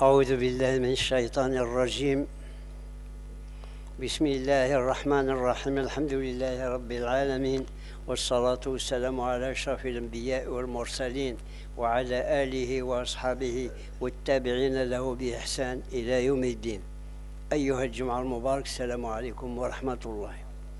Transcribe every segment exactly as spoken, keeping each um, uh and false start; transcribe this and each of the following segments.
أعوذ بالله من الشيطان الرجيم. بسم الله الرحمن الرحيم. الحمد لله رب العالمين، والصلاة والسلام على أشرف الأنبياء والمرسلين وعلى آله وأصحابه والتابعين له بإحسان إلى يوم الدين. أيها الجمعة المبارك، السلام عليكم ورحمة الله.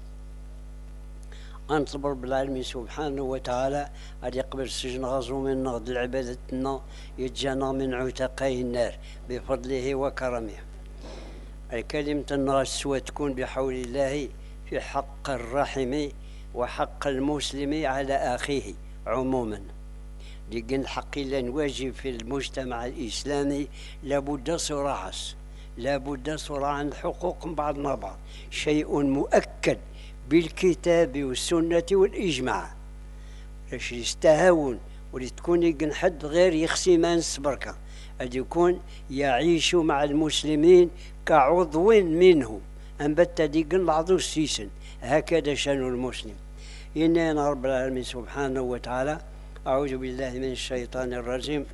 أنطلب رب العالمين سبحانه وتعالى أن يقبل السجن غزو من نغض العبادتنا يتجانا من عتقي النار بفضله وكرمه. الكلمة النغسوة تكون بحول الله في حق الرحم وحق المسلم على أخيه عموما. لكن الحق اللي نواجه في المجتمع الإسلامي لابد صراع لابد صراع عن الحقوق بعضنا بعض، شيء مؤكد بالكتاب والسنة والإجماع. باش يستهون ولتكون يقن حد غير يخسي ما نصبرك أن يكون يعيش مع المسلمين كعضو منهم أنبت ديقن العضو السيسن. هكذا شأن المسلم. إننا رب العالمين سبحانه وتعالى. أعوذ بالله من الشيطان الرجيم.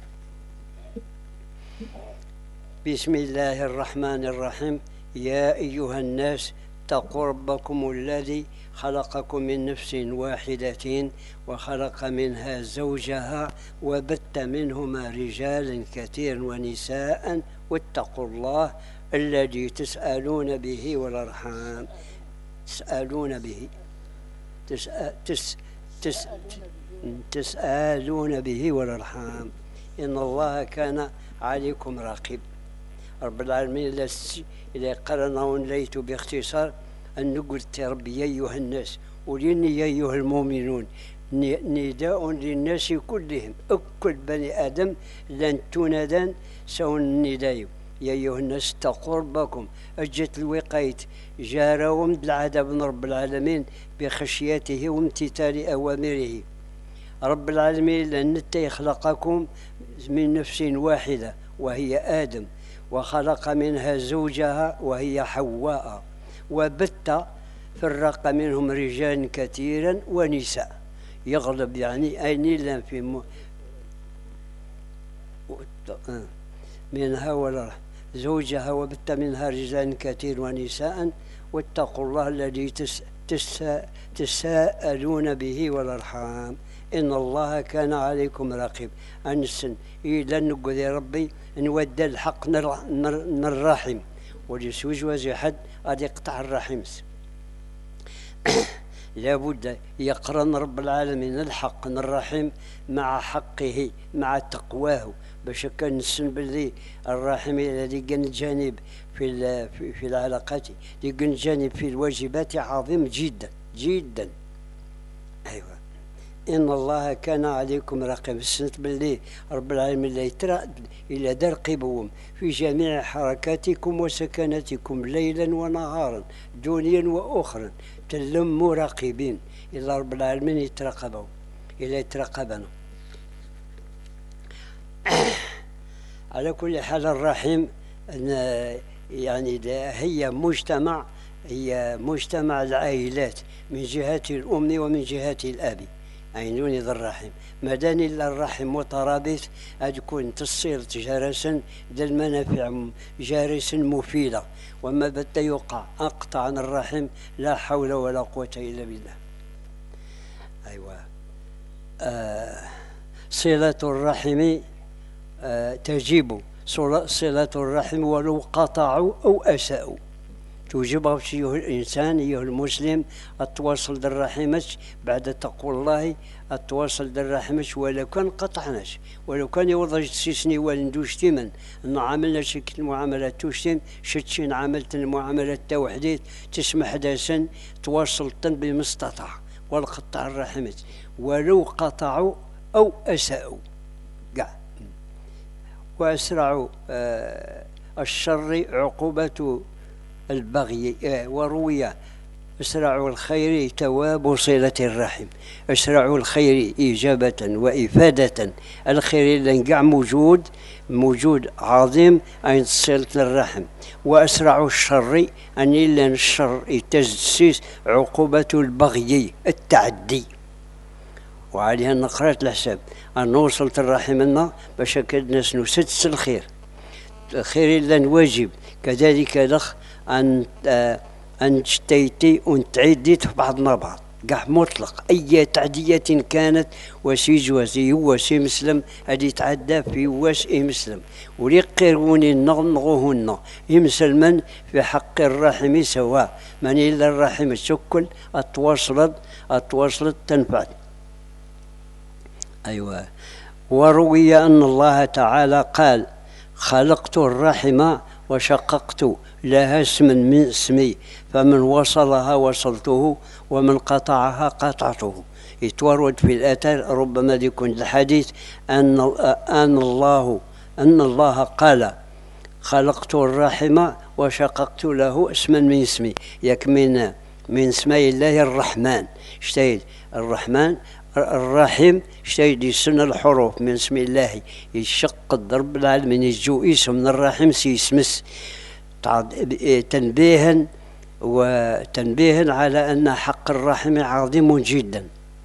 بسم الله الرحمن الرحيم. يا أيها الناس اتقوا ربكم الذي خلقكم من نفس واحدة وخلق منها زوجها وبث منهما رجالا كثيرا ونساء واتقوا الله الذي تسألون به والأرحام. تسألون به تسأل تس تس تسألون به والأرحام إن الله كان عليكم رقيب. رب العالمين إذا قرنا ونليت باختصار أن نقول ربي يا أيها الناس وليني يا أيها المؤمنون نداء للناس كلهم، أكل بني آدم لن تندان سوى النداء. يا أيها الناس اتقوا ربكم. أجت الوقاية جارة ومد العذاب من رب العالمين بخشيته وامتثال أوامره. رب العالمين لأن يخلقكم من نفس واحدة وهي آدم، وخلق منها زوجها وهي حواء، وبث فرق منهم رجال كثيرا ونساء. يغلب يعني أين في م... منها ولا زوجها وبث منها رجال كثير ونساء واتقوا الله الذي تس... تس... تساءلون به والأرحام إن الله كان عليكم رقيب. أنسن إذا نقول يا ربي نودى الحق نر... نر... نرحم وليسوج وزي حد قد يقطع الرحم. لابد يقرن رب العالمين الحق الرحم مع حقه مع تقواه، باش كان نسن باللي الرحم الذي كان جانب في في العلاقات كان جانب في الواجبات عظيم جدا جدا. ايوه إن الله كان عليكم رقيب. سنت باللي رب العالمين لا يترى إلى درقبهم في جميع حركاتكم وسكناتكم ليلا ونهارا دنيا وأخرى تلم مراقبين إلا رب العالمين يترقبوا إلا يترقبنا. على كل حال الرحيم يعني هي مجتمع هي مجتمع العائلات من جهة الأم ومن جهة الأب. عينوني ذا الرحم مداني إلا الرحم مترابط تكون تصير جارسا ذا المنافع جارس مفيدة. وما بدا يقع أقطع عن الرحم لا حول ولا قوة إلا بالله. أيوة آه صلة الرحم آه تجب صلة الرحم ولو قطعوا أو أساءوا. توجب أيها الإنسان أيها المسلم التواصل بالرحمش بعد تقوى الله، التواصل بالرحمش ولو كان قطعناش ولو كان يوضج تسيسني والندوش تمن نعاملنا شكل المعاملات توشتم شتشين عملت المعاملات توحديت تسمح داسن تواصل بمستطاع والقطع الرحمش ولو قطعوا أو أساءوا قاع. وأسرعوا آه الشر عقوبة البغي. وروي اسرع الخير تواب صلة الرحم. اسرع الخير إجابة وإفادة الخير اللي نقع موجود موجود عظيم أين صلة الرحم. وأسرع الشر أن إلا الشر التجسيس عقوبة البغي التعدي. وعليها نقرأت الحساب أن وصلت الرحم لنا باش كاد ناس نسدس الخير خير لن واجب كذلك لخ أن أن تشتيتي ونتعدي في بعضنا بعض قاع مطلق أي تعدية كانت وسي جوازي هو سي مسلم هذه يتعدى في واش إي مسلم وليقروني نغنغوهن يمسلمن في حق الرحم سواء من إلا الرحم تشكل أتواصلت أتواصلت تنفعت. أيوة. وروي أن الله تعالى قال خلقت الرحم وشققت لها اسما من اسمي فمن وصلها وصلته ومن قطعها قطعته. يتورد في الآثار ربما يكون الحديث أن أن الله أن الله قال خلقت الرحم وشققت له اسما من اسمي ياك من من اسماء الله الرحمن شتيد الرحمن الرحيم شتيد يسن الحروف من اسم الله يشق الضرب العالمين يجو اسم من الرحيم سيسمس تنبيها وتنبيها على أن حق الرحم عظيم جدا.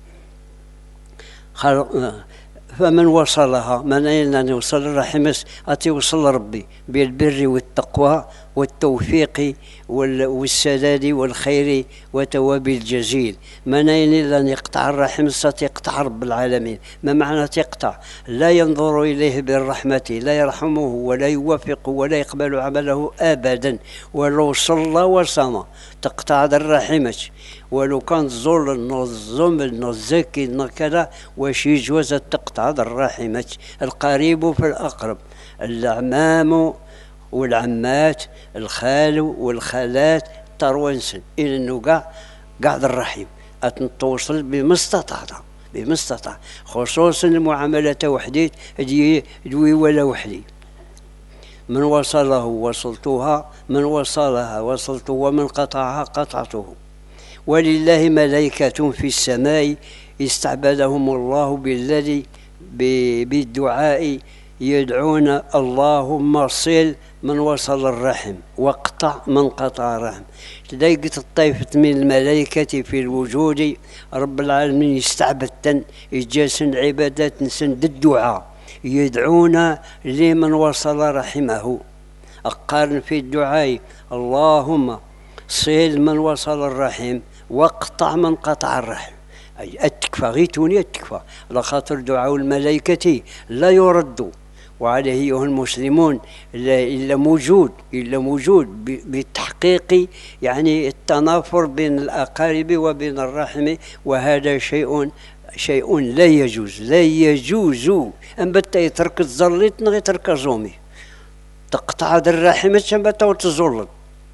فمن وصلها من أين أن يوصل الرحم أتي وصل ربي بالبر والتقوى والتوفيق والسداد والخير وتواب الجزيل. من أين أن يقطع الرحم ستقطع رب العالمين. ما معنى تقطع؟ لا ينظر إليه بالرحمة لا يرحمه ولا يوفق ولا يقبل عمله أبدا ولو صلى وصام تقطع الرحمة ولو كان زول النظم الزكي كذا واش يجوز تقطع الرحمة. القريب في الأقرب الأعمام والعمات الخال والخالات تروانسن إلى أنه قاع قاعد الرحيم أتنتوصل بما استطعت بما استطاع خصوصا المعاملة وحدي دوي ولا وحدي. من وصله وصلتها من وصلها وصلته ومن قطعها قطعته. ولله ملائكة في السماء استعبدهم الله بالذي بالدعاء يدعون اللهم صل من وصل الرحم واقطع من قطع الرحم. تضايقت الطائفة من الملائكة في الوجود رب العالمين يستعبدن يجاسن عبادات سند الدعاء يدعون لمن وصل رحمه. أقارن في الدعاء اللهم صل من وصل الرحم واقطع من قطع الرحم. أي أتكفى غيتوني أتكفى على خاطر دعاء الملائكة لا يرد وعليه أيها المسلمون إلا موجود إلا موجود بالتحقيق يعني التنافر بين الأقارب وبين الرحم وهذا شيء شيء لا يجوز لا يجوز أن بتا يترك الزلط نغي ترك زومي تقطع الرحم شنبتا وتزلط.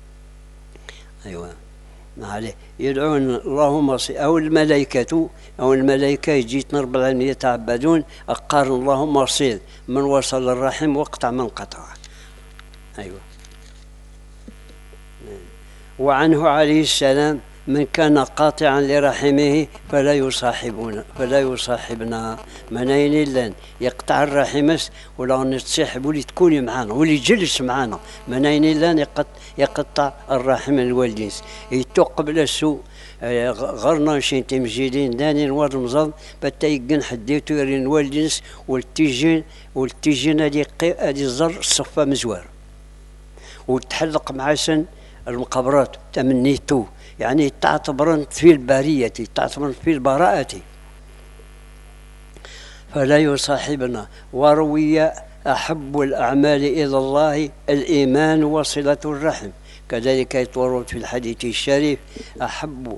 أيوة ما عليه يدعون اللهم صل أو الملائكة أو الملائكة يجيت رب العالمين يتعبدون أقارن اللهم صل من وصل الرحم واقطع من قطع. أيوة. وعنه عليه السلام من كان قاطعا لرحمه فلا يصاحبنا فلا يصاحبنا. من أين لن يقطع الرحمس ولا نتصاحب ولي تكوني معنا ولي جلس معنا. من أين لن يقطع الرحم الوالدين يتقبل السوء غرنا شين تمجيدين داني نوار مزاد بتا يقن حديتو يرين والدينس والتيجين والتيجين هادي هادي الزر الصفة مزوار وتحلق معسن المقابرات تمنيتو يعني تعتبرن في البرية تعتبرن في البراءة فلا يصاحبنا. وروي أحب الأعمال إلى الله الإيمان وصلة الرحم. كذلك يتورد في الحديث الشريف أحب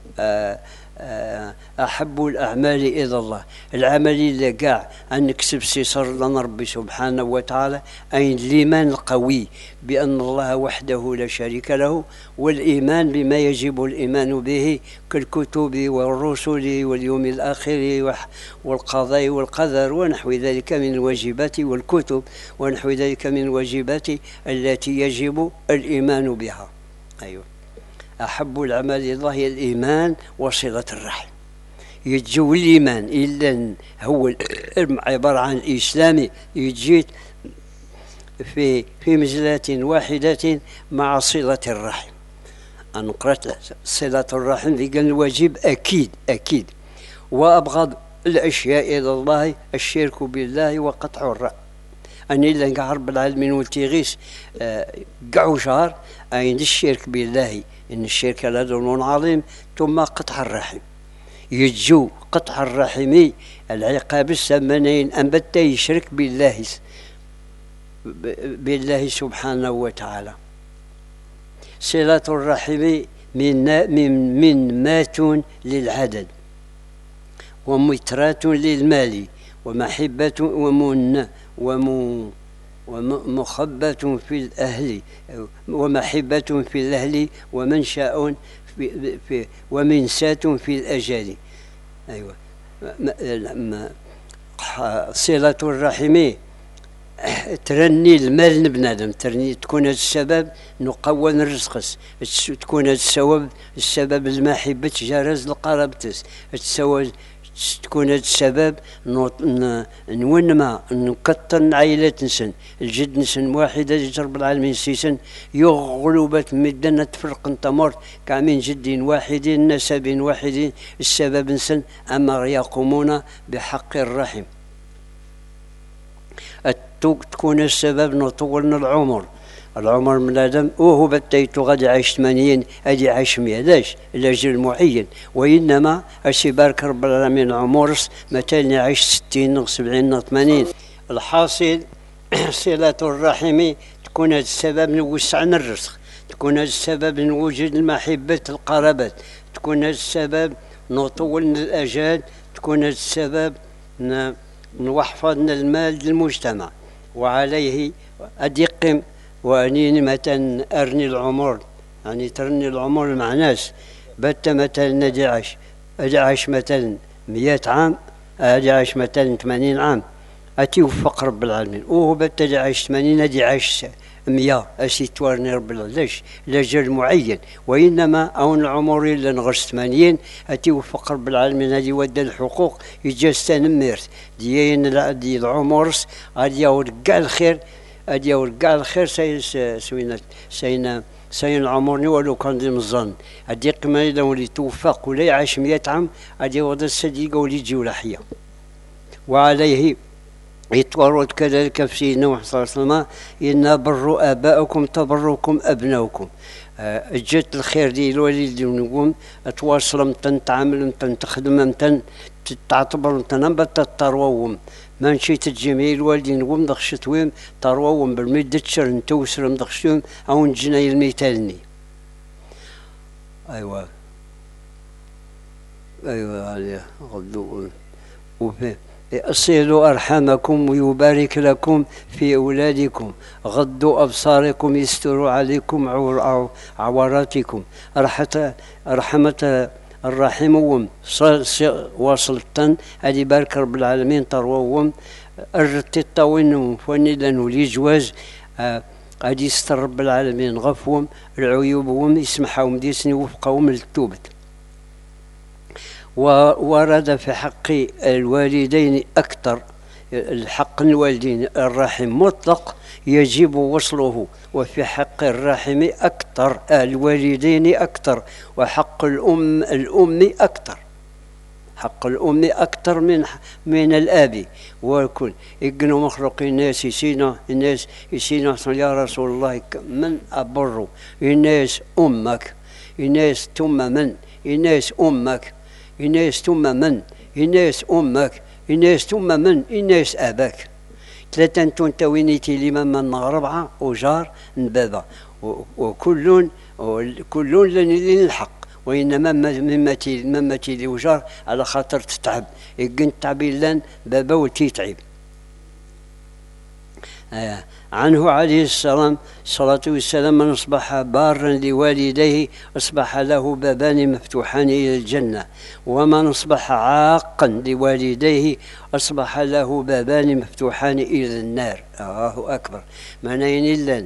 أحب الأعمال إلى الله العمل اللي قاع أن نكسب سيسر لنا ربي سبحانه وتعالى أي الإيمان القوي بأن الله وحده لا شريك له والإيمان بما يجب الإيمان به كالكتب والرسل واليوم الآخر والقضاء والقدر ونحو ذلك من الواجبات والكتب ونحو ذلك من الواجبات التي يجب الإيمان بها. أيوة. أحب الأعمال إلى الله الإيمان وصلة الرحم. يجو الإيمان إلا هو عبارة عن الإسلام يجيت في في مجلة واحدة مع صلة الرحم. أنا قرأت صلة الرحم ذي قال الواجب أكيد أكيد. وأبغض الأشياء إلى الله الشرك بالله وقطع الرحم. أني لنقع رب العالمين والتيغيس قعو شهر أين الشرك بالله، إن الشرك لظلم عظيم، ثم قطع الرحم يجو قطع الرحم العقاب الثمانين أنبت يشرك بالله بالله سبحانه وتعالى. صلة الرحم من من من مات للعدد، ومترات للمال، ومحبة ومن وم ومخبة في الأهل، ومحبة في الأهل، ومنشأ في, في ومنساة في الأجل. أيوة. صلة الرحم ترني المال بنادم، ترني تكون هذا السبب نقون الرزق، تكون هذا السبب السبب المحبة جرز لقرابتس، تكون هذا السبب نونما نكتر عائلات نسن الجد نسن واحدة رب العالمين سيسن يغلبت مدنا تفرق انتمر كامين جدين واحدين نسب واحدين السبب نسن أما يقومون بحق الرحم. تكون السبب نطول العمر، العمر من آدم وهو بتيتو غادي عايش ثمانين أدي عايش مية لاش الأجل معين، وإنما أشي بارك رب العالمين عمرس مثلا عايش ستين سبعين ثمانين. الحاصل صلة الرحم تكون هذا السبب نوسع الرزق، تكون هذا السبب نوجد المحبة القرابات، تكون هذا السبب نطول الأجال، تكون هذا السبب نحفظ المال للمجتمع. وعليه أدقم وأني مثلا أرني العمر، يعني ترني العمر مع ناس بت مثلا ندي عاش أدي عاش مثلا مئة عام، أدي عاش مثلا ثمانين عام، أتي وفق رب العالمين، وهو بت أدي عاش ثمانين أدي عاش مئة، أسي توارني رب العالمين ليش؟ لأجل معين، وإنما أون العمر إلا نغش ثمانين أتي وفق رب العالمين هذه ودى الحقوق يجاستان ميرت ديين دي العمرس غادي يورد كاع الخير، غادي يورد كاع الخير سي سوينا سينا سين عمرني ولو كان دي مزان غادي قيمة إذا ولي توفق ولا يعيش مئة عام غادي يوضى الصديقة ولي يجي ولا حية. وعليه يتورد كذلك في سيدنا محمد صلى الله عليه وسلم إن بروا آباءكم تبركم أبناؤكم. أه جات الخير ديال الوالد نقوم تواصل متن تعامل متن تخدم متن تعتبر متن بتتروم ما نشيت الجميع الوالدين نقوم دخش تويم تروم بالمدة تشر نتوسر مدخشتهم أو نجينا المثالني. أيوة أيوة عليه غضوا وفي اصلوا أرحامكم ويبارك لكم في أولادكم، غضوا أبصاركم يستروا عليكم عوراتكم. رحمة الرحمهم وصلتن هذه بارك رب العالمين تروهم أرت الطوين فاني لانه لي جواز غادي يستر رب العالمين غفوهم العيوبهم يسمحهم ديسني وفقهم للتوبة. وورد في حق الوالدين أكثر، الحق الوالدين الرحم مطلق يجب وصله، وفي حق الرحم أكثر الوالدين أكثر، وحق الأم الأم أكثر، حق الأم أكثر من من الأب. وكل يقنوا مخلوق الناس يسينا الناس يسينا يا رسول الله من أبر الناس أمك، الناس ثم من الناس أمك، الناس ثم من الناس أمك، الناس ثم من الناس أباك. ثلاثة تنتوينيتي لمن من ربعة وجار بابا وكل كل لن الحق، وإنما ممتي ممتي لي وجار على خاطر تتعب يقن تعبي لان بابا وتيتعب. آه. عنه عليه السلام الصلاة والسلام من أصبح بارا لوالديه أصبح له بابان مفتوحان إلى الجنة، ومن أصبح عاقا لوالديه أصبح له بابان مفتوحان إلى النار. الله أكبر. معنى إلا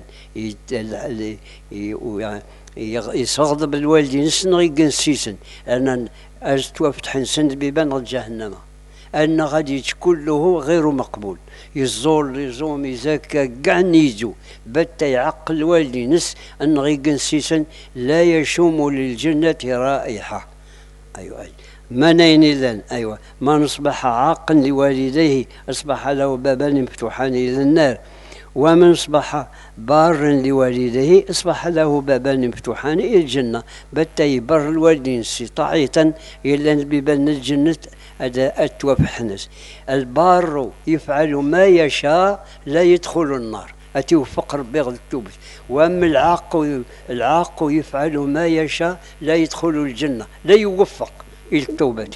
يصغضب الوالدين سنغي قنسيسن أن أجتوفتح سند بيبان جهنم أن غادي كله غير مقبول، يزور يزوم يزكى كاع نيزو بتا يعقل والدي نس أن غي قنسيسن لا يشوم للجنة رائحة. أيوة منين إذن أيوة من أصبح عاقا لوالديه أصبح له بابان مفتوحان إلى النار، ومن أصبح بارا لوالديه أصبح له بابان مفتوحان إلى الجنة. بتي بر الوالدين استطاعة إلا ببان الجنة أداءت وفحنس. البار يفعل ما يشاء لا يدخل النار، أتوفق ربي التوبة. وأما العاق العاق يفعل ما يشاء لا يدخل الجنة، لا يوفق إلى التوبة.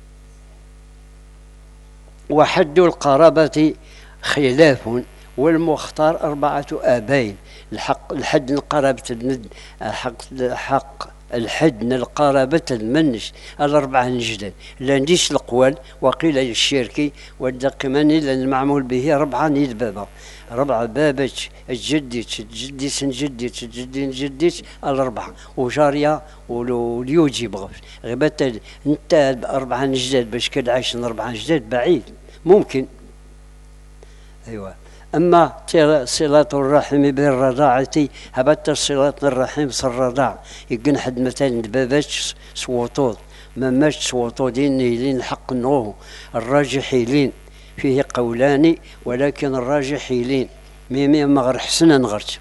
وحد القرابة خلاف، والمختار أربعة آبين. الحق الحد القرابة الند حق حق الحد القرابة المنش الأربعة نجدان لانديش القوال وقيل الشركي والدقماني لأن المعمول به ربعة نيد بابا ربعة بابك الجديت جديت جديت جديت جديت الأربعة وجارية واليوجي بغف غبت انت أربعة نجداد باش كدعيش أربعة نجداد بعيد ممكن. أيوة. أما صلة الرحم بالرضاعة هبت صلة الرحم الرضاع يقن حد مثلا باباتش سوطود ما ماش سوطودين لين حق نوه الراجح لين فيه قولان ولكن الراجح لين ميمي مغر حسنا نغرت.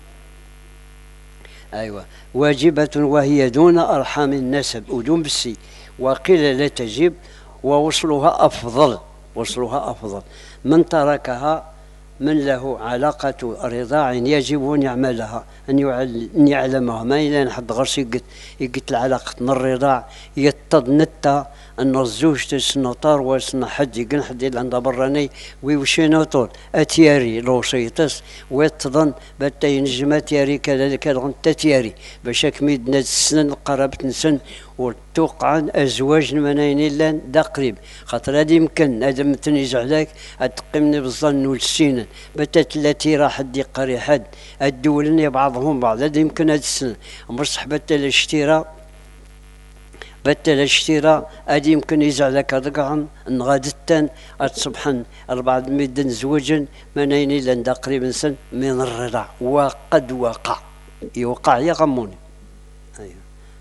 أيوة. واجبة وهي دون أرحام النسب ودون بسي وقيل لا تجب ووصلها أفضل وصلها أفضل. من تركها من له علاقة رضاع يجب أن يعملها أن يعلمها ما إلا نحد غرس يقت يقت العلاقة من الرضاع يتض نتا أن الزوج تسنطار وسن حد يقن حد إلا عند براني ويوشينوطور أتياري لو سيطس ويتظن باتا ينجم أتياري كذلك الغن تتياري باش كميد نسن قرابة نسن وتوقع أزواج منين إلا دا قريب خاطر هذا يمكن هذا متنيز عليك أتقمني بالظن والسين بتات التي راح دي قري حد الدولن بعضهم بعض هذا يمكن هذا السنة مصح بتا الاشتراء بتا الاشتراء هذا يمكن يزعلك رقعا نغادتان أتصبحن أربعة ميدن زوجا منين إلا دا قريب سن من الرضاع وقد وقع يوقع يغموني. أيوه.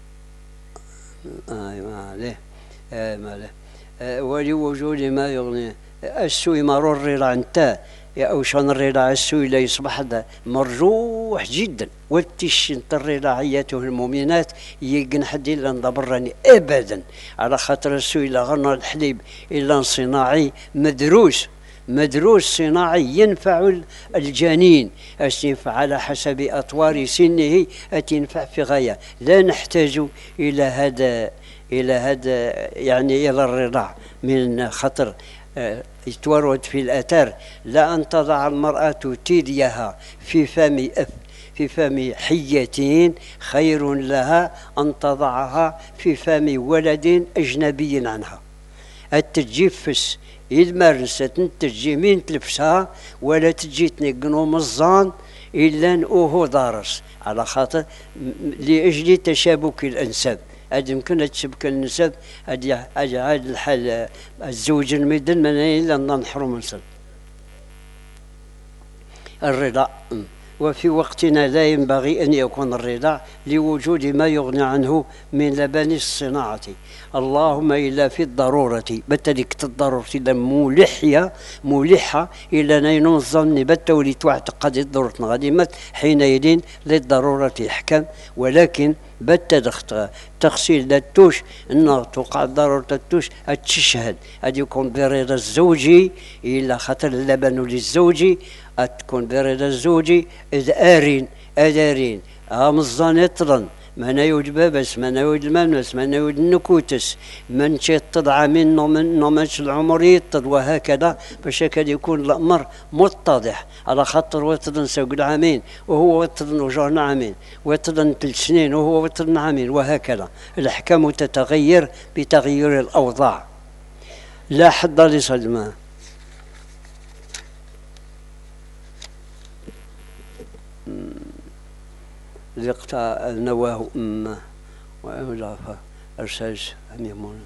آه ما عليه آه ما عليه آه ولوجود ما يغني السوي مرور الرضا انت أو شان الرضا السوي لا يصبح هذا مرجوح جدا والتشن الرضاعيات المؤمنات يقن حد إلا ندبرني أبدا على خاطر السوي لا غنى الحليب إلا صناعي مدروس مدروس صناعي ينفع الجنين أش ينفع على حسب أطوار سنه أتنفع في غاية لا نحتاج إلى هذا إلى هذا يعني إلى الرضاع من خطر يتورد في الأثر لا أن تضع المرأة تيديها في فم أف في فم حية خير لها أن تضعها في فم ولد أجنبي عنها. التجفس المرسة تجي مين تلبسها ولا تجي تنقنو مزان إلا أوهو دارس على خاطر لأجل تشابك الأنساب هذا يمكن تشبك النسب هذا هذا الحال الزوج المدن من إلا نحرم نسب الرضا. وفي وقتنا لا ينبغي أن يكون الرضا لوجود ما يغني عنه من لبن الصناعة اللهم إلا في الضرورة بتلك الضرورة إلا ملحية ملحة إلى نين الظن بت ولتعتقد الضرورة غديمت حينئذ للضرورة يحكم ولكن بت تغسيل التوش أنه توقع ضرورة التوش تشهد هذا يكون برضا الزوجي إلا خطر اللبن للزوج تكون برضا الزوجي إذ آرين أدارين أمزان يطرن من يود بابس من يود المنس من يود النكوتس من شي تضع منه من نمش العمر يطد وهكذا باش هكذا يكون الأمر متضح على خاطر وترن سوق العامين وهو وترن وجهن عامين وترن ثلاث سنين وهو وترن عامين وهكذا الأحكام تتغير بتغيير الأوضاع لا حد لصدمه. لقطع نواه أمه وأولافه أرساج أميمون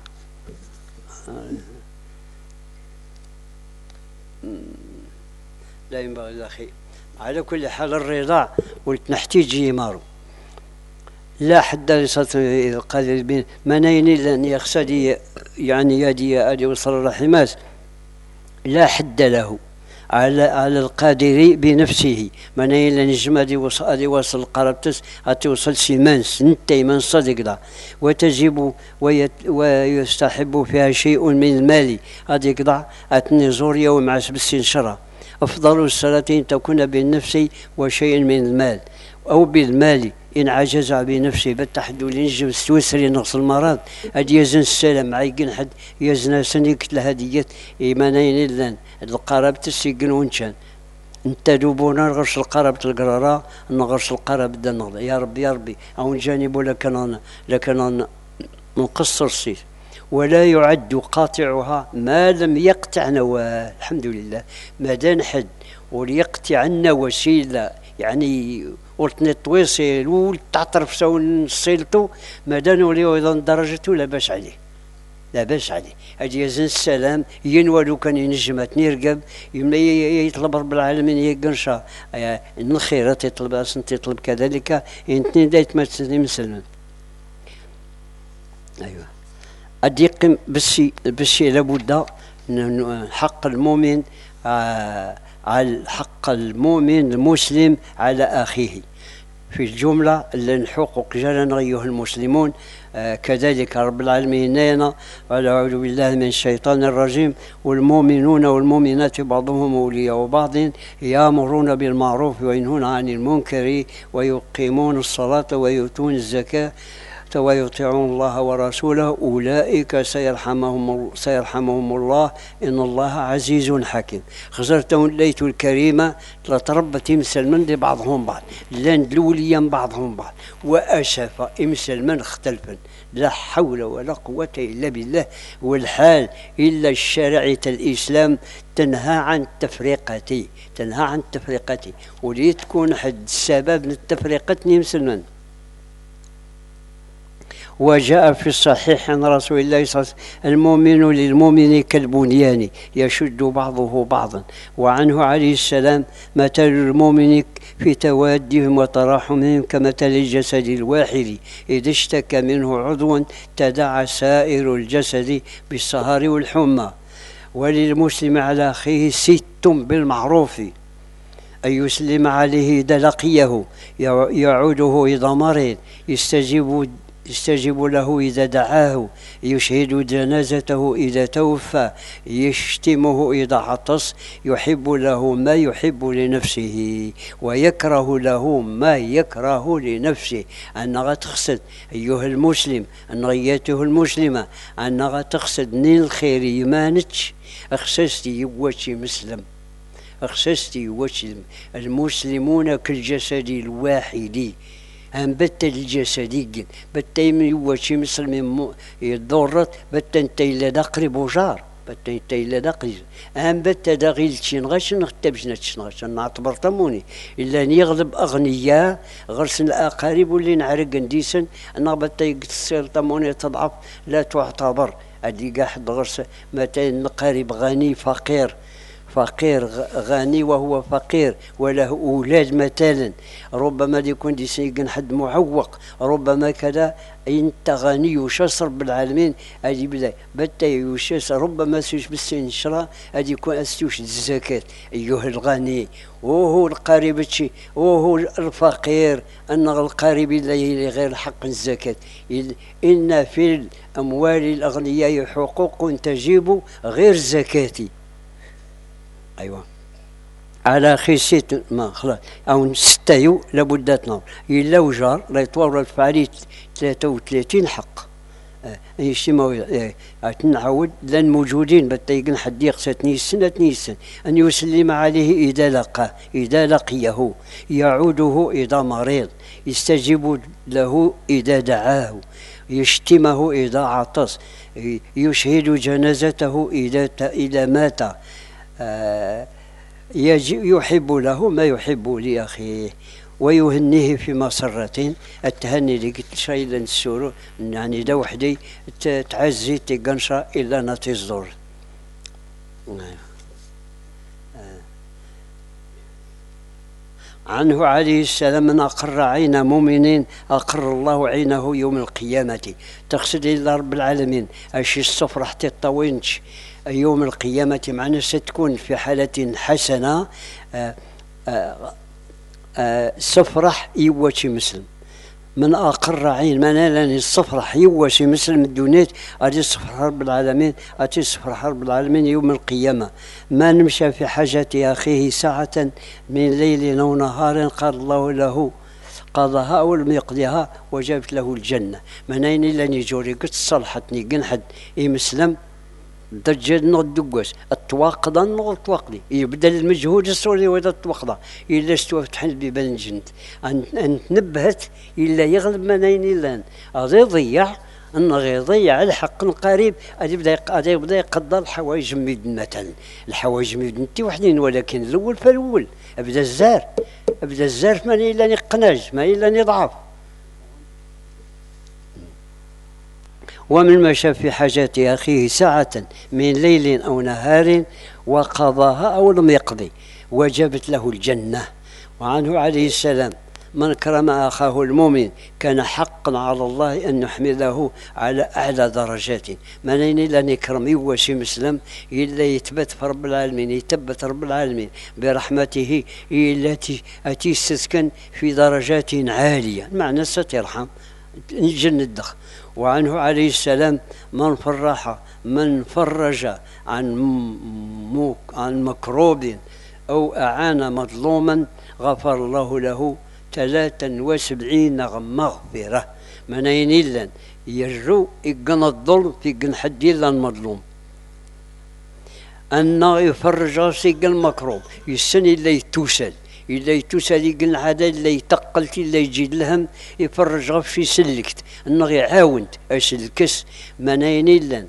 لا ينبغي الأخي على كل حال الرضاع قلت نحتاج يمارو لا حد لصوت قال البين منين لن يقصدي يعني يدي أدي وصل الرحمات لا حد له على على القادر بنفسه. من إلا نجم هذه وصل هذه وصل القربتس هتوصل سيمان سنتي من صدق ذا. وتجب ويستحب فيها شيء من المال هذيك ضع أتني زور يوم مع سبسين شرع. أفضل الصلاتين تكون بالنفس وشيء من المال أو بالمال إن عجز بنفسه بالتحدث لنجم سويسري نقص المرض هاد يزن السلام عيقن حد يزن سنيك لهدية إيمانين لان القرابة السيقن ونشان انت دوبونا غرش القرابة القرارة نغرش القرابة النغض يا ربي يا ربي أو جانب لكن لكن نقصر السير. ولا يعد قاطعها ما لم يقطع نواه. الحمد لله ما دان حد وليقطع عنا وسيلة يعني ولتني طويسيل ولتعطرف سون صيلتو ما دانو ليو ايضا درجته لا باس عليه لا باس عليه. هادي يزن السلام ينوالو كان ينجمات نيرقب يطلب رب العالمين يقنشا الخيرات يطلب أصنت يطلب كذلك ينتني دايت ما تسلم. ايوه أديق بالشي بالشي لابد حق المؤمن آه على حق المؤمن المسلم على أخيه في الجملة لأن حقوق جلنا أيها المسلمون. آه كذلك رب العالمين نينا ولا أعوذ بالله من الشيطان الرجيم والمؤمنون والمؤمنات بعضهم أولياء بعض يأمرون بالمعروف وينهون عن المنكر ويقيمون الصلاة ويؤتون الزكاة ويطيعون الله ورسوله أولئك سيرحمهم سيرحمهم الله إن الله عزيز حكيم. خزرتهم ليت الكريمة لتربت مسلمن لبعضهم بعض لان الأولياء بعضهم بعض وأشف مسلمن اختلفا لا حول ولا قوة إلا بالله. والحال إلا الشريعة الإسلام تنهى عن التفرقة تنهى عن التفرقة ولي تكون حد السبب للتفرقة مسلمن. وجاء في الصحيح عن رسول الله صلى الله عليه وسلم المؤمن للمؤمن كالبنيان يشد بعضه بعضا. وعنه عليه السلام مثل المؤمن في توادهم وتراحمهم كمثل الجسد الواحد إذا اشتكى منه عضو تداعى سائر الجسد بالسهر والحمى. وللمسلم على أخيه ست بالمعروف أن يسلم عليه إذا لقيه يعوده إذا مرض يستجيب يستجيب له إذا دعاه يشهد جنازته إذا توفى يشتمه إذا عطس يحب له ما يحب لنفسه ويكره له ما يكره لنفسه. أنها تقصد أيها المسلم أنغيته المسلمة أنها تقصد نيل الخير يمانتش أخسستي يواتي مسلم أخسستي يواتي المسلمون كالجسد الواحد هم بت الجسدي بت يواشي مسلم يضرت بت انت إلا دقري بوجار بت انت إلا دقري هم بت داغيل تشين غاش نختبش نتشنغاش نعتبر طموني إلا نيغلب أغنياء غرسن الأقارب واللي نعرق نديسن أنا بت يقتصر طموني تضعف لا تعتبر أدي قاحد غرس متى نقارب غني فقير فقير غني وهو فقير وله أولاد مثلا ربما يكون دي سيقن حد معوق ربما كذا انت غني وشصر بالعالمين هذه بدا بتا يوشس ربما سيش بالسن شرا هذه يكون استوش الزكاة أيها الغني وهو القريب شي وهو الفقير أن القريب اللي غير حق الزكاة. إن في الأموال الأغنياء حقوق تجيب غير زكاتي. أيوة على خيسيت ما خلاص أو ستة لابد تنور إلا وجار لا يتورط فعلي ثلاثة وثلاثين حق يشتموا تنعود لان موجودين بتيقن حد يقصى تنيسن تنيسن أن يسلم عليه إذا لقاه إذا لقيه يعوده إذا مريض يستجيب له إذا دعاه يشتمه إذا عطس يشهد جنازته إذا إذا مات آه يحب له ما يحب لأخيه ويهنيه في مسرة. التهني اللي قلت شيء لنسورو يعني دا وحدي تعزي تقنشا إلا نتصدر. عنه عليه السلام: من أقر عين مؤمن أقر الله عينه يوم القيامة. تقصد إلى رب العالمين أشي الصفرة حتى الطوينش يوم القيامة، معنا ستكون في حالة حسنة. آآ آآ آآ صفرح يواشي مسلم. من أقر عين منالني الصفرح يواشي مسلم الدنيا أدي صفرح رب العالمين، أدي صفرح رب العالمين يوم القيامة. ما نمشى في حاجة أخيه ساعة من ليل أو نهار قال الله له قضاها أو لم يقضيها وجابت له الجنة. منين لاني جوري قد صلحتني قنحد إي مسلم دجال نغد دقوس التواقضا نغد تواقضي يبدا المجهود السوري وإذا التواقضا إلا استوى تحل ببان جنت أن تنبهت إلا يغلب منين إلا أغي يضيع أنه يضيع الحق القريب أدي بدا أدي يبدا يقدر الحوايج ميدن مثلا الحوايج ميدن تي وحدين، ولكن الأول فالأول أبدا الزار أبدا الزار ما إلا نقناج ما إلا نضعف. ومن مشى في حاجة أخيه ساعة من ليل أو نهار وقضاها أو لم يقضي وجبت له الجنة. وعنه عليه السلام: من كرم أخاه المؤمن كان حقا على الله أن نحمله على أعلى درجات. منين إلا نكرم يواشي مسلم إلا يثبت في رب العالمين، يثبت رب العالمين برحمته التي أتي تسكن في درجات عالية، معنى سترحم الجنة الدخل. وعنه عليه السلام: من فرح من فرج عن مو عن مكروب أو أعان مظلوما غفر الله له ثلاثا وسبعين مغفرة. منين إلا يرجو يقن الظلم في قن حد إلا المظلوم، أنه يفرج راسي المكروب يسن إلا يتوسل إلا يتوسل يقن العادة إلا يتقلت إلا يجيد الهم يفرج غفشي سلكت أنه يعاونت أش الكس. منين إلا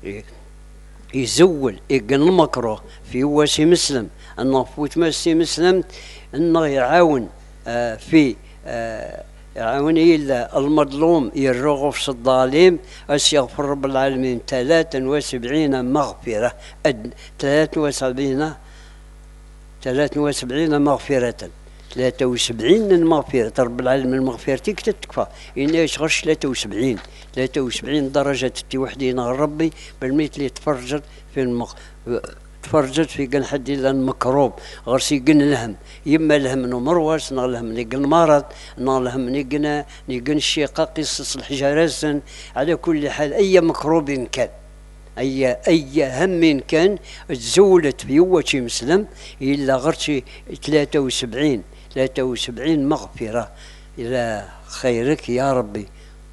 يزول يقن المكروه في واسي مسلم أنه فوت ماسي مسلم أنه يعاون آه في آه يعاون إلا المظلوم يرغب في الظالم أس يغفر رب العالمين ثلاثا وسبعين مغفرة ثلاثا وسبعين ثلاثا وسبعين مغفرة ثلاثة وسبعين مغفرة رب العالمين. مغفرتك تكفى إن يشغلش ثلاثة وسبعين ثلاثة وسبعين درجة تي وحدين ربي بالميت اللي تفرجت في المغ تفرجت في قن حد إلا المكروب غرسي قن الهم يما الهم انه مروس نغ الهم نقن مرض نغ الهم نقن نقن الشقاق قصص الحجارة. على كل حال أي مكروب كان أي أي هم كان تزولت في وجه مسلم إلا غرتي ثلاثة وسبعين ثلاثة وسبعين مغفرة. إلى خيرك يا ربي.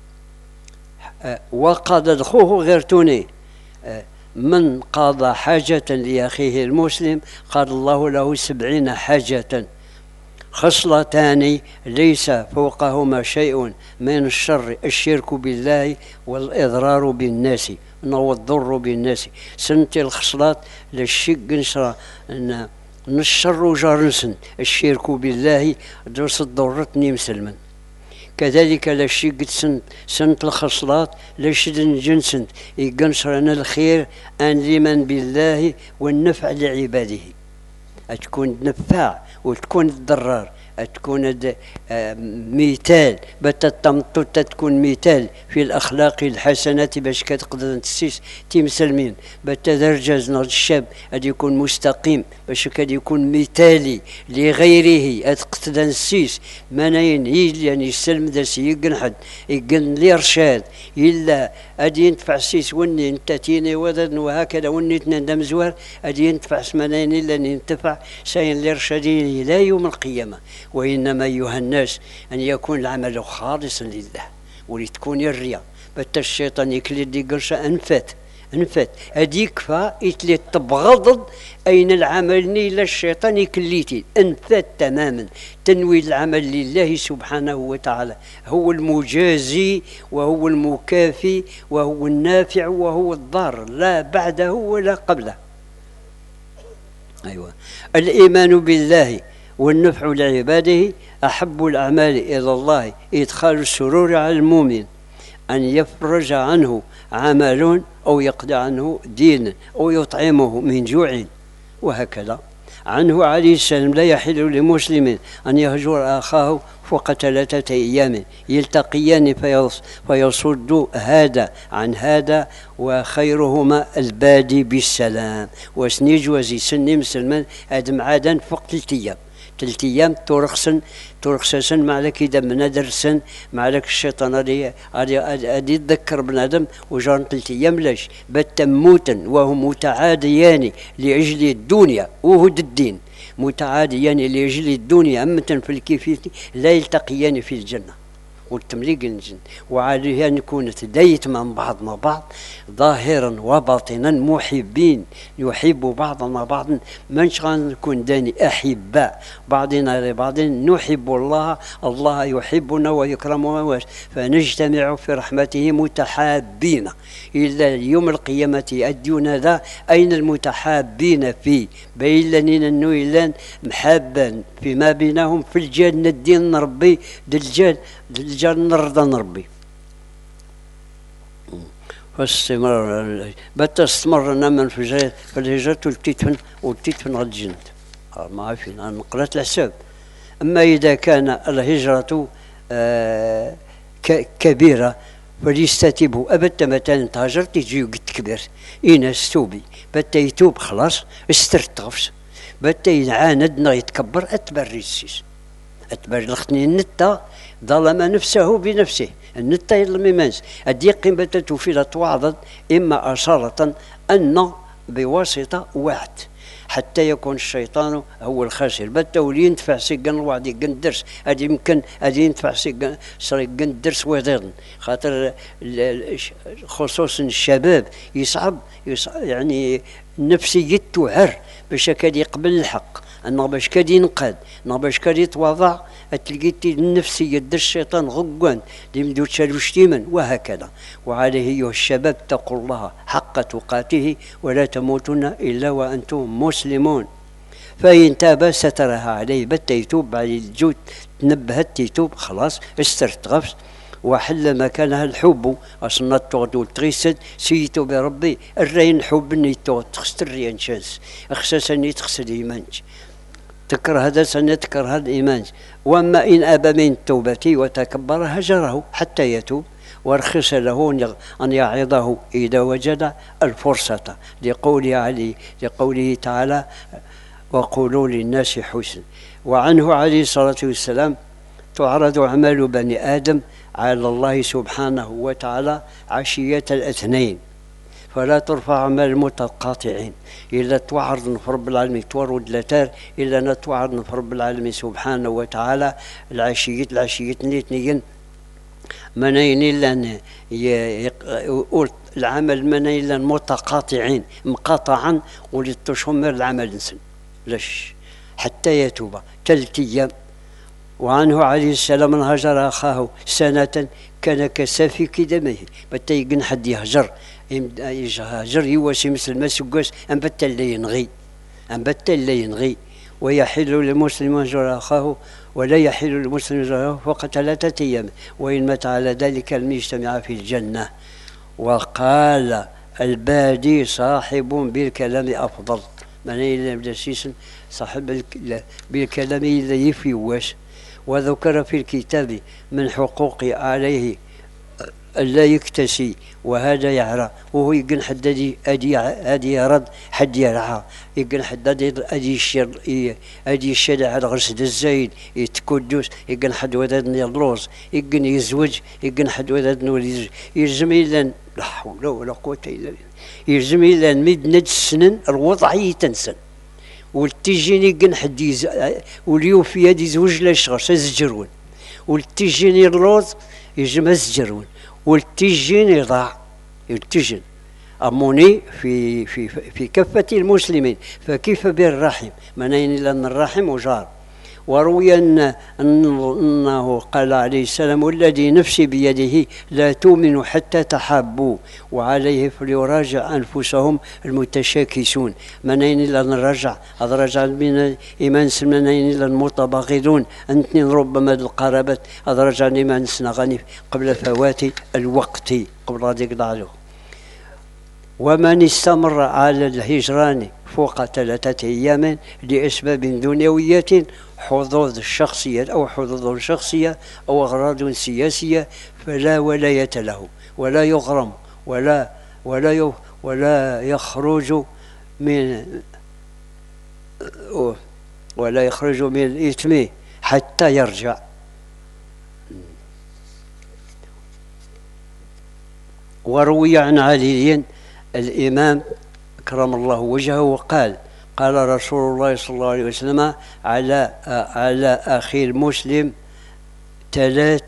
وقد أدخوه غير توني من قضى حاجة لأخيه المسلم قال الله له سبعين حاجة. خصلتان ليس فوقهما شيء من الشر: الشرك بالله والإضرار بالناس والضر بالناس. سنتي الخصلات للشق نشرة نشر وجارنسن الشرك بالله درس ضرتني مسلما. كذلك لشق سنت سنت الخصلات لشدن جنسن يقنصرنا الخير أن لمن بالله والنفع لعباده. تكون نفاع وتكون الضرار تكون مثال بتتمطط تكون مثال في الأخلاق الحسنة باش كتقدر تسيس تيمسلمين بتدرجز نض الشاب أد يكون مستقيم باش كاد يكون مثالي لغيره أتقتدى نسيس منين يجي يعني يسلم داسي يقن حد يقن لي رشاد إلا أدي ينتفع سيس وني انت تيني وذن وهكذا وني تندم زوار أدي ينتفع سمنين إلا ينتفع سين لرشادين لا يوم القيامة. وإنما أيها الناس أن يكون العمل خالصا لله ولتكون الرياء بتا الشيطان يكلي قرشة أنفات أنفات هذيك فا يتلي تبغض أين العمل إلا الشيطان يكليتي أنفات تماما. تنوي العمل لله سبحانه وتعالى هو المجازي وهو المكافي وهو النافع وهو الضار لا بعده ولا قبله. أيوة. الإيمان بالله والنفع لعباده أحب الأعمال إلى الله إدخال السرور على المؤمن أن يفرج عنه عمل أو يقضي عنه دين أو يطعمه من جوع وهكذا. عنه عليه السلام: لا يحل لمسلم أن يهجر أخاه فوق ثلاثة أيام يلتقيان فيصد هذا عن هذا وخيرهما البادي بالسلام. وسنيج وزي سني مسلمان هذا معادن فوق ثلاث أيام ثلاث أيام ترخصن ترخصن مع لك إذا من درسن مع لك الشيطان هذه هذه يتذكر بنادم وجان ثلاث أيام لاش بتموتا وهم متعاديان لأجل الدنيا وهد الدين، متعاديان لأجل الدنيا أمة في الكيفية لا يلتقيان في الجنة والتمليق الجن. وعليه أن نكون تدايت من بعضنا بعض ظاهرا وباطنا محبين يحب بعضنا بعضا، منش نكون داني أحباء بعضنا لبعض نحب الله، الله يحبنا ويكرمنا فنجتمع في رحمته متحابين إلا يوم القيامة يؤدون ذا أين المتحابين فيه بين لنا النويلان محابا فيما بينهم في الجنة الدين ربي دلجان دلجان نرضى ربي. فاستمر بتستمرنا من في الهجرة والتيتفن والتيتفن غد الجنة ما عارفين أنا قرأت الحساب. أما إذا كان الهجرة آه كبيرة فليستتبه أبدا مثلا تهاجرت يجي قد كبير إنا ستوبي بتا يتوب خلاص استرتغفس بتا يعاند نا يتكبر أتبر السيس أتبر الختني النتا ظلم نفسه بنفسه النتا يظلم مانس الديقين بتا توفي توعظت إما أشارة أن بواسطة واحد حتى يكون الشيطان هو الخاسر بتا ولي ينتفع سيقن الوعد يقن الدرس هذه يمكن هذه ينتفع سيقن يقن الدرس وذيضن خاطر خصوصا الشباب يصعب, يصعب يعني نفسيته عر باش كاد يقبل الحق أنه باش كاد ينقاد أنه باش كاد يتواضع تلقيتي النفسية در الشيطان غقوان ديمدو تشالو شتيما وهكذا. وعليه أيها الشباب اتقوا الله حق تقاته ولا تموتن إلا وأنتم مسلمون. فإن تاب سترها عليه بتا يتوب على الجود تنبهت يتوب خلاص استرتغفت وحل مكانها الحب أصنع تغدو تغيسد سيتو بربي الرين حب نيتو تخستر ريان شاز أخساسني تخسد إيمانج تكره هذا سنة تكره الإيمان. وأما إن أبى من التوبة وتكبر هجره حتى يتوب ورخص له أن يعظه إذا وجد الفرصة لقوله عليه لقوله تعالى وقولوا للناس حسن. وعنه عليه الصلاة والسلام تعرض أعمال بني آدم على الله سبحانه وتعالى عشية الاثنين فلا ترفع أعمال المتقاطعين إلا توعرض في رب العالمين تورد لتار إلا نتوعرض في رب العالمين سبحانه وتعالى العشية العشية نيتنين منين إلا يقول العمل منين إلا متقاطعين مقاطعا ولتشمر العمل نسن لش حتى يتوب ثلاث أيام. وعنه عليه السلام هجر أخاه سنة كان كسافك دمه بتا يقن حد يهجر يهجر يواسي مثل ما سقوس أم بتا اللي ينغي أم بتا اللي ينغي. ويحل للمسلم هجر أخاه ولا يحل للمسلم هجر أخاه فوق ثلاثة أيام وإن مات على ذلك لم يجتمع في الجنة. وقال البادي صاحب بالكلام أفضل من إلى صاحب بالكلام إذا يفي واش. وذكر في الكتاب من حقوق عليه ألا يكتسي وهذا يعرى وهو يقن حد أدي أدي يرد حد يرعى يقن حد أدي الشر أدي الشرع على غرسد الزايد يتكدس يقن حد ودادني اللوز يقن يزوج يقن حد ودادني يلزم إلا لا حول ولا قوة إلا بالله يلزم إلا مد ند السنن الوضعية تنسن والتيجيني قن حد يز واليوفي هادي زوج لا يشغل سزجرون والتيجيني اللوز يجمع زجرون والتيجيني ضاع التيجين أموني في في في كفة المسلمين فكيف بالرحم منين لأن الرحم وجار. وروي أن أنه قال عليه السلام والذي نفسي بيده لا تؤمن حتى تحابوا وعليه فليراجع أنفسهم المتشاكسون منين لأن الرجع هذا رجع من إيمان منين لأن المتباغضون أنتني ربما القرابة هذا رجع إيمان سنغني قبل فوات الوقت قبل هذيك ضعله. ومن استمر على الهجران فوق ثلاثة أيام لأسباب دنيوية، حظوظ الشخصية أو حظوظ شخصية أو أغراض سياسية، فلا ولاية له ولا يغرم ولا ولا ولا يخرج من ولا يخرج من الإثم حتى يرجع. وروي عن علي الإمام كرم الله وجهه قال قال رسول الله صلى الله عليه وسلم على على أخي المسلم ثلاث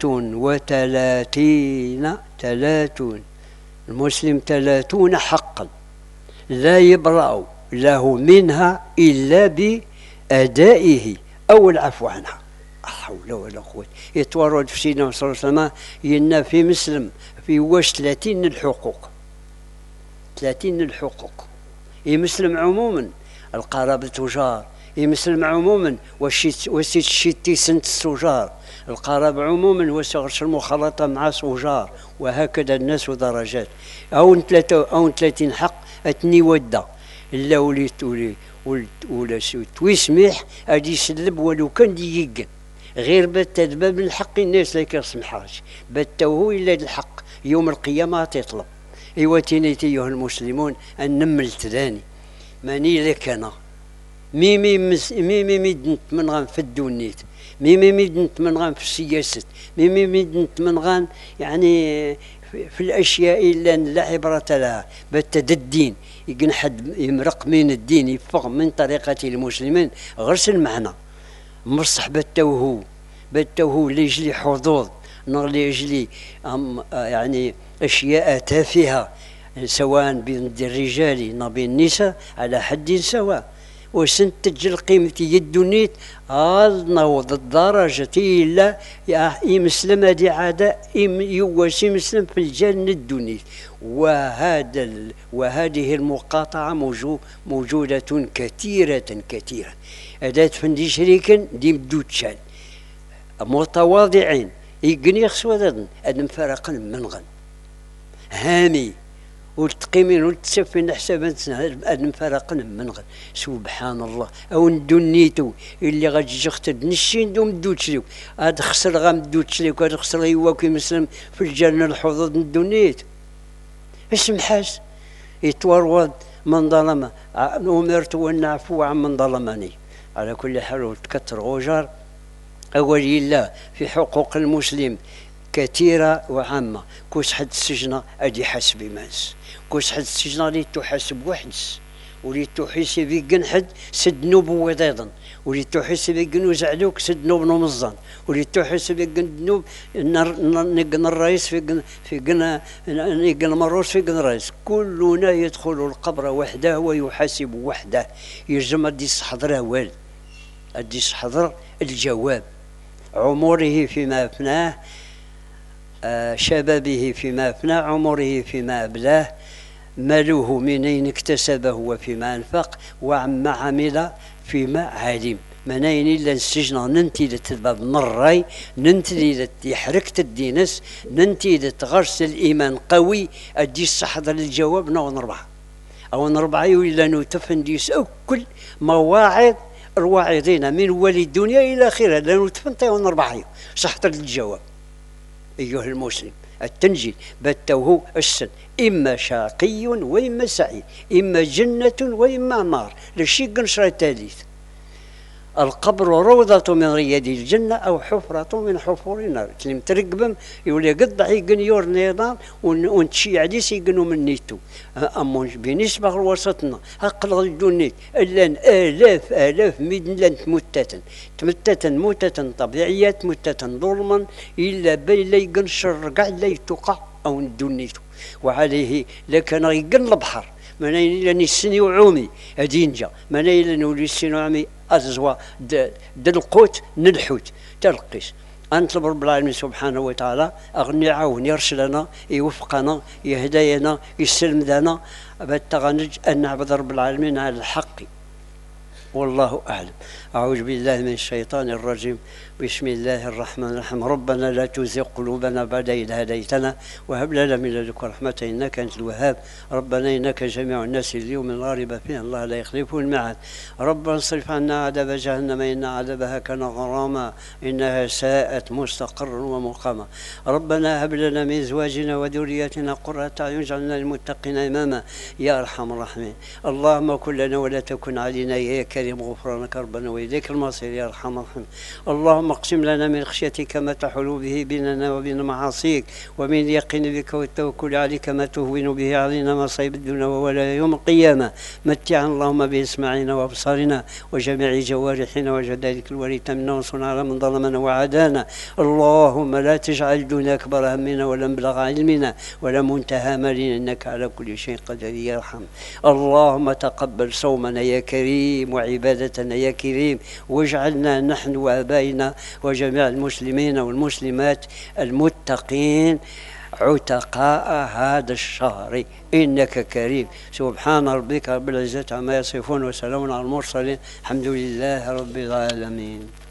وثلاثين ثلاثون المسلم ثلاثون حقا لا يبرأ له منها إلا بأدائه أو العفو عنها. لا حول ولا قوة. يتورد في سيدنا صلى الله عليه وسلم ينا في مسلم في واش ثلاثين الحقوق ثلاثين الحقوق يمسلم عموما القرابة تجار، يمسلم عموما وسيت شيتي سنت السجار، القرابة عموما وسغرش المخالطة مع سجار، وهكذا الناس ودرجات. أو ثلاثة أو ثلاثين حق أتني ودا إلا وليت ولي ولا تويسمح أدي يسلب ولو كان ديقن غير بتدباب من الحق الناس لا كيسمحهاش بتوه إلا الحق يوم القيامة تطلب. إيوا تينيتي أيها المسلمون أن نمل تداني ماني لك أنا ميمي مس ميمي ميدنت من غان في الدونيت ميمي ميدنت من غان في السياسة ميمي ميدنت من غان يعني في, في الأشياء اللي لا عبرة لها بتد الدين يقن حد يمرق من الدين يفق من طريقة المسلمين غرس المعنى مرصح بالتوهو بالتوهو ليجلي حظوظ نغ ليجلي يعني أشياء تافهة سواء بين الرجال أو بين النساء على حد سواء. وسنتج القيمة يدونيت نوض الدرجة إلا يمسلم هذه عادة يواسي مسلم في الجنة الدونيت. وهذا وهذه المقاطعة موجو موجودة كثيرة كثيرة. أداة فندي شريكا دي مدوتشان متواضعين يقني يخسوا أدم فرقا من غن هامي والتقيمين والتسفين حساباتنا أدم فرقا من غن. سبحان الله. أو ندونيتو اللي غادي جختد نشين دوم دوتشليو هاد خسر غام دوتشليو هاد خسر يواكي مسلم في الجنة الحظوظ ندونيت اسم حاس يتوروض من ظلمة أمرت أن نعفو عن من ظلمني. على كل حال وتكثر غجر أولي الله في حقوق المسلم كثيرة وعامة. كوس حد السجن أدي حسب ماس كوس حد السجن اللي تحاسب وحدس ولي تحسب يقن حد سد نوب وضيضا ولي تحسب يقن وزعلوك سد نوب نمزان ولي تحسب يقن نوب نقن الرئيس في قن في قن نقن مروس في قن الرئيس. كلنا يدخل القبر وحده ويحاسب وحده. يلزم أدي حضره والد أدي حضر الجواب. عمره فيما أفناه آه شبابه فيما أفناه عمره فيما أبلاه ماله من أين اكتسبه وفيما أنفق وعما عمل فيما علم. منين إلا السجن ننتي لتباب نراي ننتي لتحركت الدينس ننتي لتغرس الإيمان قوي أدي الصحضر للجواب نو نربعة أو نربعة وإلا نوتفن ديس أو كل مواعظ الواعظين من ولي الدنيا إلى آخرها لأنه تفنطيون أربعة صحت الجواب. أيها المسلم التنجيل بتوه السن إما شاقي وإما سعيد إما جنة وإما نار لشي قنشرة ثالث. القبر روضة من رياض الجنة أو حفرة من حفور النار. تلم ترقبم يولي قد يقن يور نيضان ونتشي عديس يقنوا من نيتو. أما بالنسبة لوسطنا أقل الدنيا إلا آلاف آلاف مدن تمتة تمتة موتة طبيعية متة ظلما إلا بين لا يقن شر قاع لا يتوقع أو ندونيتو. وعليه لكن يقن البحر منين لاني السني وعومي ادينجا منين لاني السني وعومي ازوا د القوت ندحوت تلقيس. انطلب رب العالمين سبحانه وتعالى اغني عاون يرسلنا يوفقنا يهدينا يسلم لنا بالتغنج ان نعبد رب العالمين على الحق والله أعلم. أعوذ بالله من الشيطان الرجيم. بسم الله الرحمن الرحيم. ربنا لا تزغ قلوبنا بعد إذ هديتنا وهب لنا من لدنك رحمة إنك أنت الوهاب. ربنا إنك جميع الناس اليوم لا ريب فيه الله لا يخلف الميعاد. ربنا اصرف عنا عذاب جهنم إن عذابها كان غراما إنها ساءت مستقرا ومقاما. ربنا هب لنا من أزواجنا وذرياتنا قرة أعين واجعلنا للمتقين إماما يا أرحم الراحمين. اللهم كن لنا ولا تكن علينا يا كريم غفرانك ربنا وإليك المصير يا أرحم الراحمين. اللهم اقسم لنا من خشيتك ما تحول به بيننا وبين معاصيك ومن اليقين بك والتوكل عليك ما تهون به علينا مصائب الدنيا وولا يوم القيامة. متعنا اللهم بإسماعنا وأبصارنا وجميع جوارحنا وجدالك الوريث منا وانصرنا على من ظلمنا وعادانا. اللهم لا تجعل الدنيا أكبر همنا ولا مبلغ علمنا ولا منتهى أملنا إنك على كل شيء قدير يا أرحم. اللهم تقبل صومنا يا كريم وعبادتنا يا كريم واجعلنا نحن وآبائنا وجميع المسلمين والمسلمات المتقين عتقاء هذا الشهر إنك كريم. سبحان ربك رب العزة عما يصفون وسلام على المرسلين الحمد لله رب العالمين.